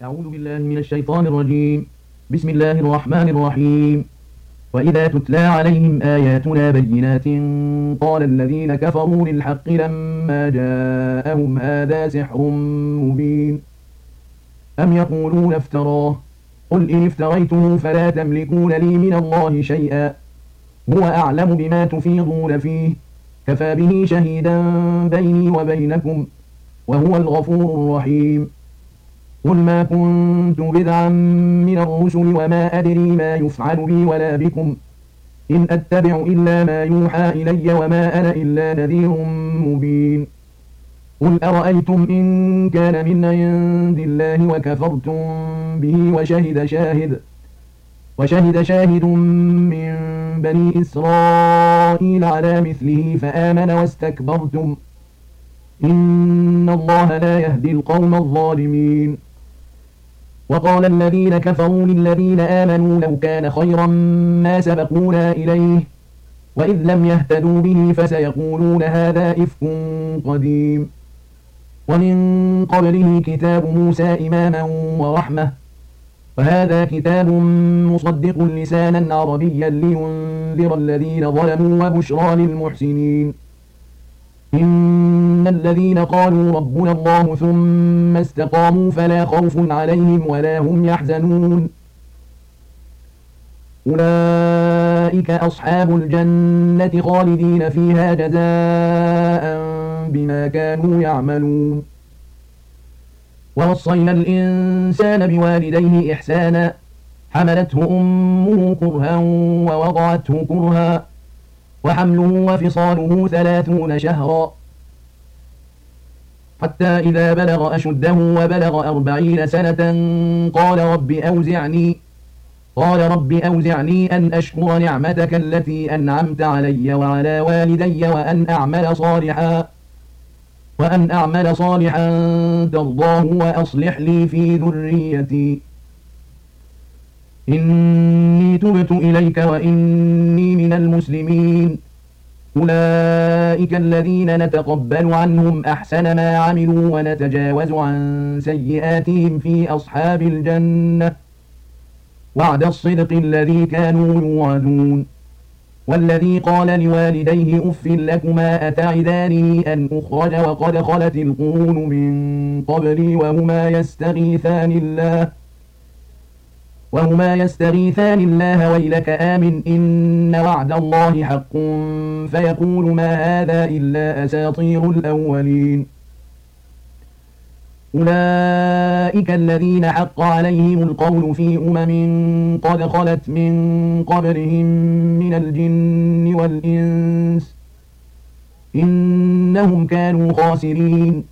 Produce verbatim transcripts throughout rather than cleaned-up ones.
أعوذ بالله من الشيطان الرجيم. بسم الله الرحمن الرحيم. وإذا تتلى عليهم آياتنا بينات قال الذين كفروا للحق لما جاءهم هذا سحر مبين أم يقولون افتراه قل إن افتريته فلا تملكون لي من الله شيئا هو أعلم بما تفيضون فيه كفى به شهيدا بيني وبينكم وهو الغفور الرحيم. قل ما كنت بدعا من الرسل وما أدري ما يفعل بي ولا بكم إن أتبع إلا ما يوحى إلي وما أنا إلا نذير مبين. قل أرأيتم إن كان من عند الله وكفرتم به وشهد شاهد وشهد شاهد من بني إسرائيل على مثله فآمن واستكبرتم إن الله لا يهدي القوم الظالمين. وقال الذين كفروا للذين آمنوا لو كان خيرا ما سبقونا إليه وإذ لم يهتدوا به فسيقولون هذا إفك قديم ومن قبله كتاب موسى إماما ورحمة وهذا كتاب مصدق لسانا عربيا لينذر الذين ظلموا وبشرى للمحسنين. إن الذين قالوا ربنا الله ثم استقاموا فلا خوف عليهم ولا هم يحزنون أولئك أصحاب الجنة خالدين فيها جزاء بما كانوا يعملون. ووصينا الإنسان بوالديه إحسانا حملته أمه كرها ووضعته كرها وحمله وفصاله ثلاثون شهرا حتى إذا بلغ أشده وبلغ أربعين سنة قال رب أوزعني قال رب أوزعني أن أشكر نعمتك التي أنعمت علي وعلى والدي وأن أعمل صالحا وأن أعمل صالحا ترضاه وأصلح لي في ذريتي إني تبت إليك وإني من المسلمين. أولئك الذين نتقبل عنهم أحسن ما عملوا ونتجاوز عن سيئاتهم في أصحاب الجنة وعد الصدق الذي كانوا يوعدون. والذي قال لوالديه أف لكما أتعداني أن أخرج وقد خلت القرون من قبلي وهما يستغيثان الله وهما يستغيثان الله ويلك آمن إن وعد الله حق فيقول ما هذا إلا أساطير الأولين. أولئك الذين حق عليهم القول في أمم قد خلت من قبلهم من الجن والإنس إنهم كانوا خاسرين.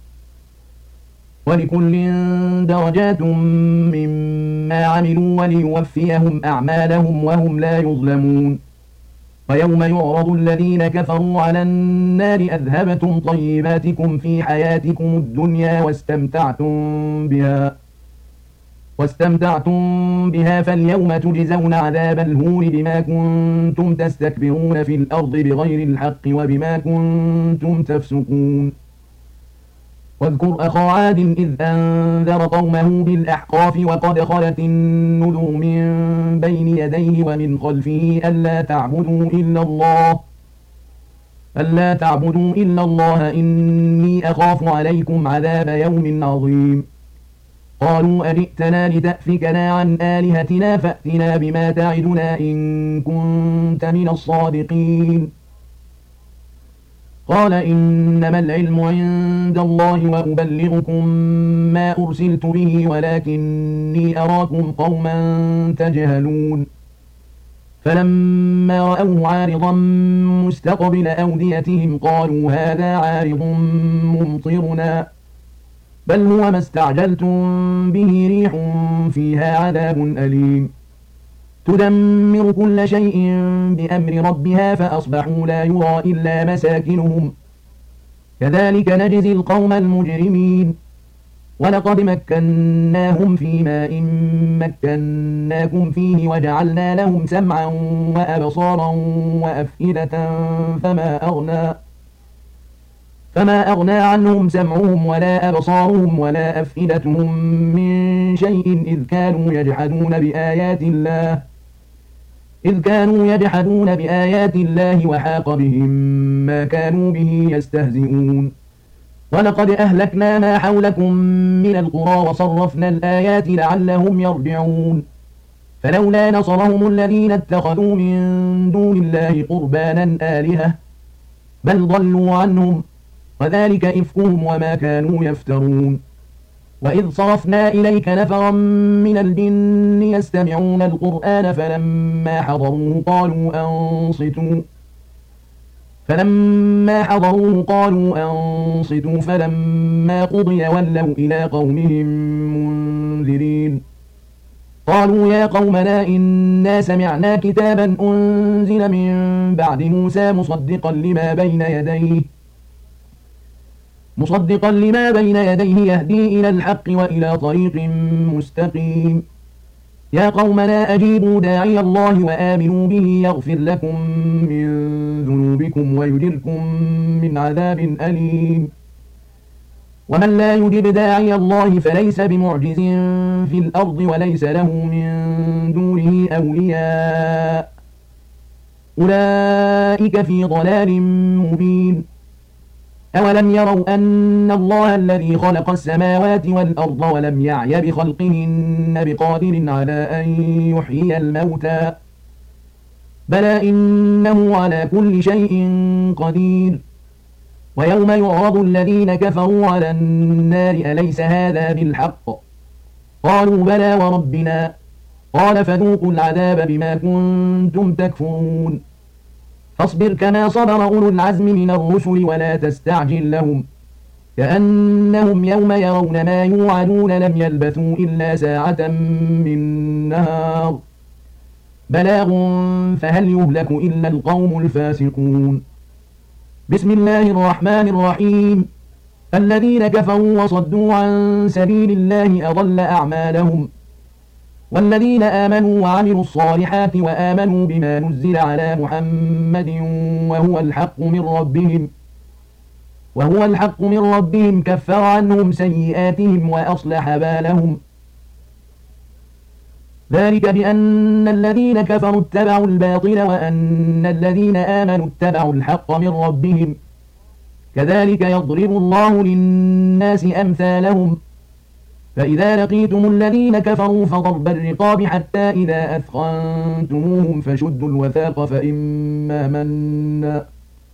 ولكل درجات مما عملوا وليوفيهم أعمالهم وهم لا يظلمون. ويوم يعرض الذين كفروا على النار أذهبتم طيباتكم في حياتكم الدنيا واستمتعتم بها واستمتعتم بها فاليوم تجزون عذاب الهون بما كنتم تستكبرون في الأرض بغير الحق وبما كنتم تفسقون. واذكر أخا عاد إذ أنذر قومه بالأحقاف وقد خلت النذر من بين يديه ومن خلفه ألا تعبدوا إلا الله ألا تعبدوا إلا الله إني أخاف عليكم عذاب يوم عظيم. قالوا أجئتنا لتأفكنا عن آلهتنا فأتنا بما تعدنا إن كنت من الصادقين. قال إنما العلم عند الله وأبلغكم ما أرسلت به ولكني أراكم قوما تجهلون. فلما رأوه عارضا مستقبل أوديتهم قالوا هذا عارض ممطرنا بل هو ما استعجلتم به ريح فيها عذاب أليم تدمر كل شيء بأمر ربها فأصبحوا لا يرى إلا مساكنهم كذلك نجزي القوم المجرمين. ولقد مكناهم في ماء مكناكم فيه وجعلنا لهم سمعا وأبصارا وأفئدة فما أغنى فما أغنى عنهم سمعهم ولا أبصارهم ولا أفئدتهم من شيء إذ كانوا يجحدون بآيات الله إذ كانوا يجحدون بآيات الله وحاق بهم ما كانوا به يستهزئون ولقد أهلكنا ما حولكم من القرى وصرفنا الآيات لعلهم يرجعون فلولا نصرهم الذين اتخذوا من دون الله قربانا آلهة بل ضلوا عنهم وذلك إفكهم وما كانوا يفترون وإذ صرفنا إليك نفرا من الجن يستمعون القرآن فلما حضروه قالوا أنصتوا فلما حضروه قالوا أنصتوا فلما قضي ولوا إلى قومهم منذرين قالوا يا قومنا إنا سمعنا كتابا أنزل من بعد موسى مصدقا لما بين يديه مصدقا لما بين يديه يهدي إلى الحق وإلى طريق مستقيم يا قومنا أجيبوا داعي الله وآمنوا به يغفر لكم من ذنوبكم ويجركم من عذاب أليم ومن لا يجب داعي الله فليس بمعجز في الأرض وليس له من دونه أولياء أولئك في ضلال مبين أولم يروا أن الله الذي خلق السماوات والأرض ولم يعي بخلقهن بقادر على أن يحيي الموتى بلى إنه على كل شيء قدير ويوم يعرض الذين كفروا على النار أليس هذا بالحق قالوا بلى وربنا قال فذوقوا العذاب بما كنتم تكفرون فاصبر كما صبر أولو العزم من الرسل ولا تستعجل لهم كأنهم يوم يرون ما يوعدون لم يلبثوا إلا ساعة من نهار بلاغ فهل يهلك إلا القوم الفاسقون بسم الله الرحمن الرحيم الذين كفروا وصدوا عن سبيل الله أضل أعمالهم والذين آمنوا وعملوا الصالحات وآمنوا بما نزل على محمد وهو الحق من ربهم وهو الحق من ربهم كفر عنهم سيئاتهم وأصلح بالهم ذلك بأن الذين كفروا اتبعوا الباطل وأن الذين آمنوا اتبعوا الحق من ربهم كذلك يضرب الله للناس أمثالهم فإذا لقيتم الذين كفروا فضرب الرقاب حتى إذا أثخنتموهم فشدوا الوثاق فإما منا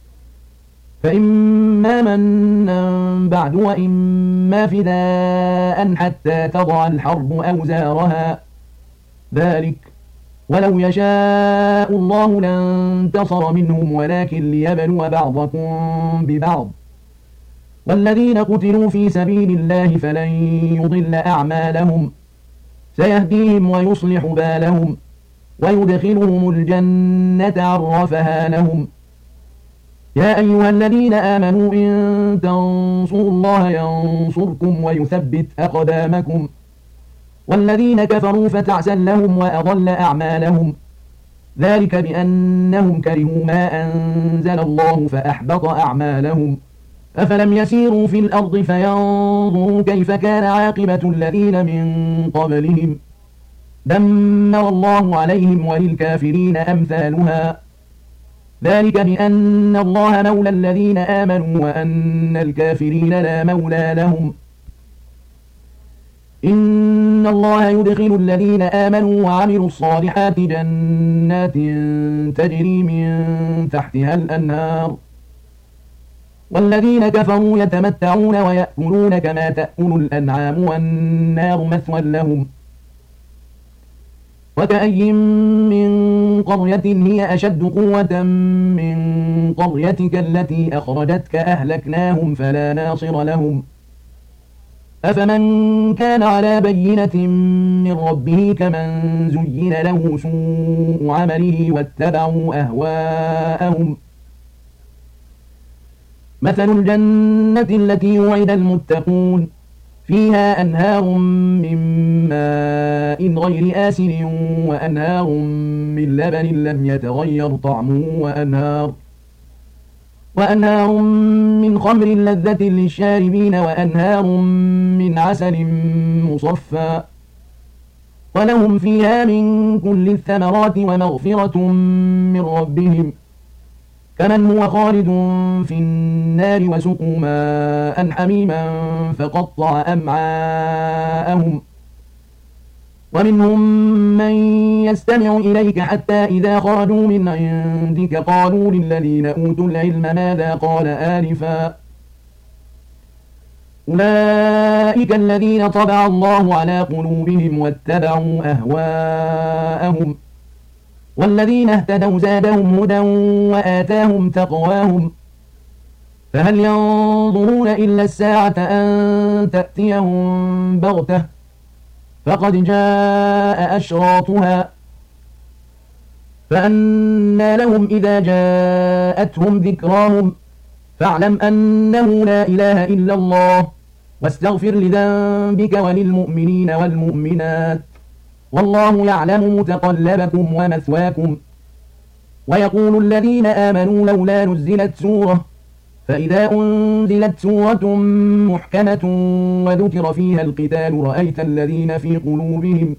فإما منا بعد وإما فداء حتى تضع الحرب أوزارها ذلك ولو يشاء الله لانتصر منهم ولكن ليبلو بعضكم ببعض والذين قتلوا في سبيل الله فلن يضل أعمالهم سيهديهم ويصلح بالهم ويدخلهم الجنة عرفها لهم يا أيها الذين آمنوا إن تنصروا الله ينصركم ويثبت أقدامكم والذين كفروا فتعسا لهم وأضل أعمالهم ذلك بأنهم كرهوا ما أنزل الله فأحبط أعمالهم أفلم يسيروا في الأرض فينظروا كيف كان عاقبة الذين من قبلهم دمر الله عليهم وللكافرين أمثالها ذلك بأن الله مولى الذين آمنوا وأن الكافرين لا مولى لهم إن الله يدخل الذين آمنوا وعملوا الصالحات جنات تجري من تحتها الأنهار والذين كفروا يتمتعون ويأكلون كما تأكل الأنعام والنار مثوى لهم وكأي من قرية هي أشد قوة من قريتك التي أخرجتك أهلكناهم فلا ناصر لهم أفمن كان على بينة من ربه كمن زين له سوء عمله واتبعوا أهواءهم مثل الجنة التي وعد المتقون فيها أنهار من ماء غير آسن وأنهار من لبن لم يتغير طعمه وأنهار وأنهار من خمر لذة للشاربين وأنهار من عسل مصفى ولهم فيها من كل الثمرات ومغفرة من ربهم كمن هو خالد في النار وسقوا ماء حميما فقطع أمعاءهم ومنهم من يستمع إليك حتى إذا خرجوا من عندك قالوا للذين أوتوا العلم ماذا قال آنفا أولئك الذين طبع الله على قلوبهم واتبعوا أهواءهم والذين اهتدوا زادهم هدى وآتاهم تقواهم فهل ينظرون إلا الساعة أن تأتيهم بغتة فقد جاء أشراطها فأنى لهم إذا جاءتهم ذكراهم فاعلم أنه لا إله إلا الله واستغفر لذنبك وللمؤمنين والمؤمنات والله يعلم متقلبكم ومثواكم ويقول الذين آمنوا لولا نزلت سورة فإذا أنزلت سورة محكمة وذكر فيها القتال رأيت الذين في قلوبهم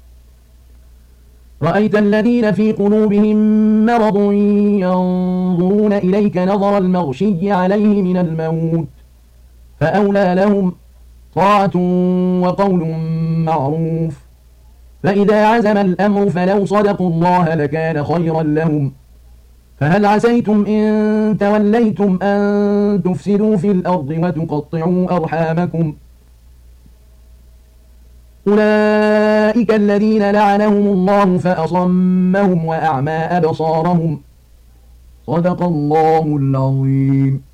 رأيت الذين في قلوبهم مرض ينظرون إليك نظر المغشي عليه من الموت فأولى لهم طاعة وقول معروف فإذا عزم الأمر فلو صدقوا الله لكان خيرا لهم فهل عسيتم إن توليتم أن تفسدوا في الأرض وتقطعوا أرحامكم أولئك الذين لعنهم الله فأصمهم وأعمى أبصارهم صدق الله العظيم.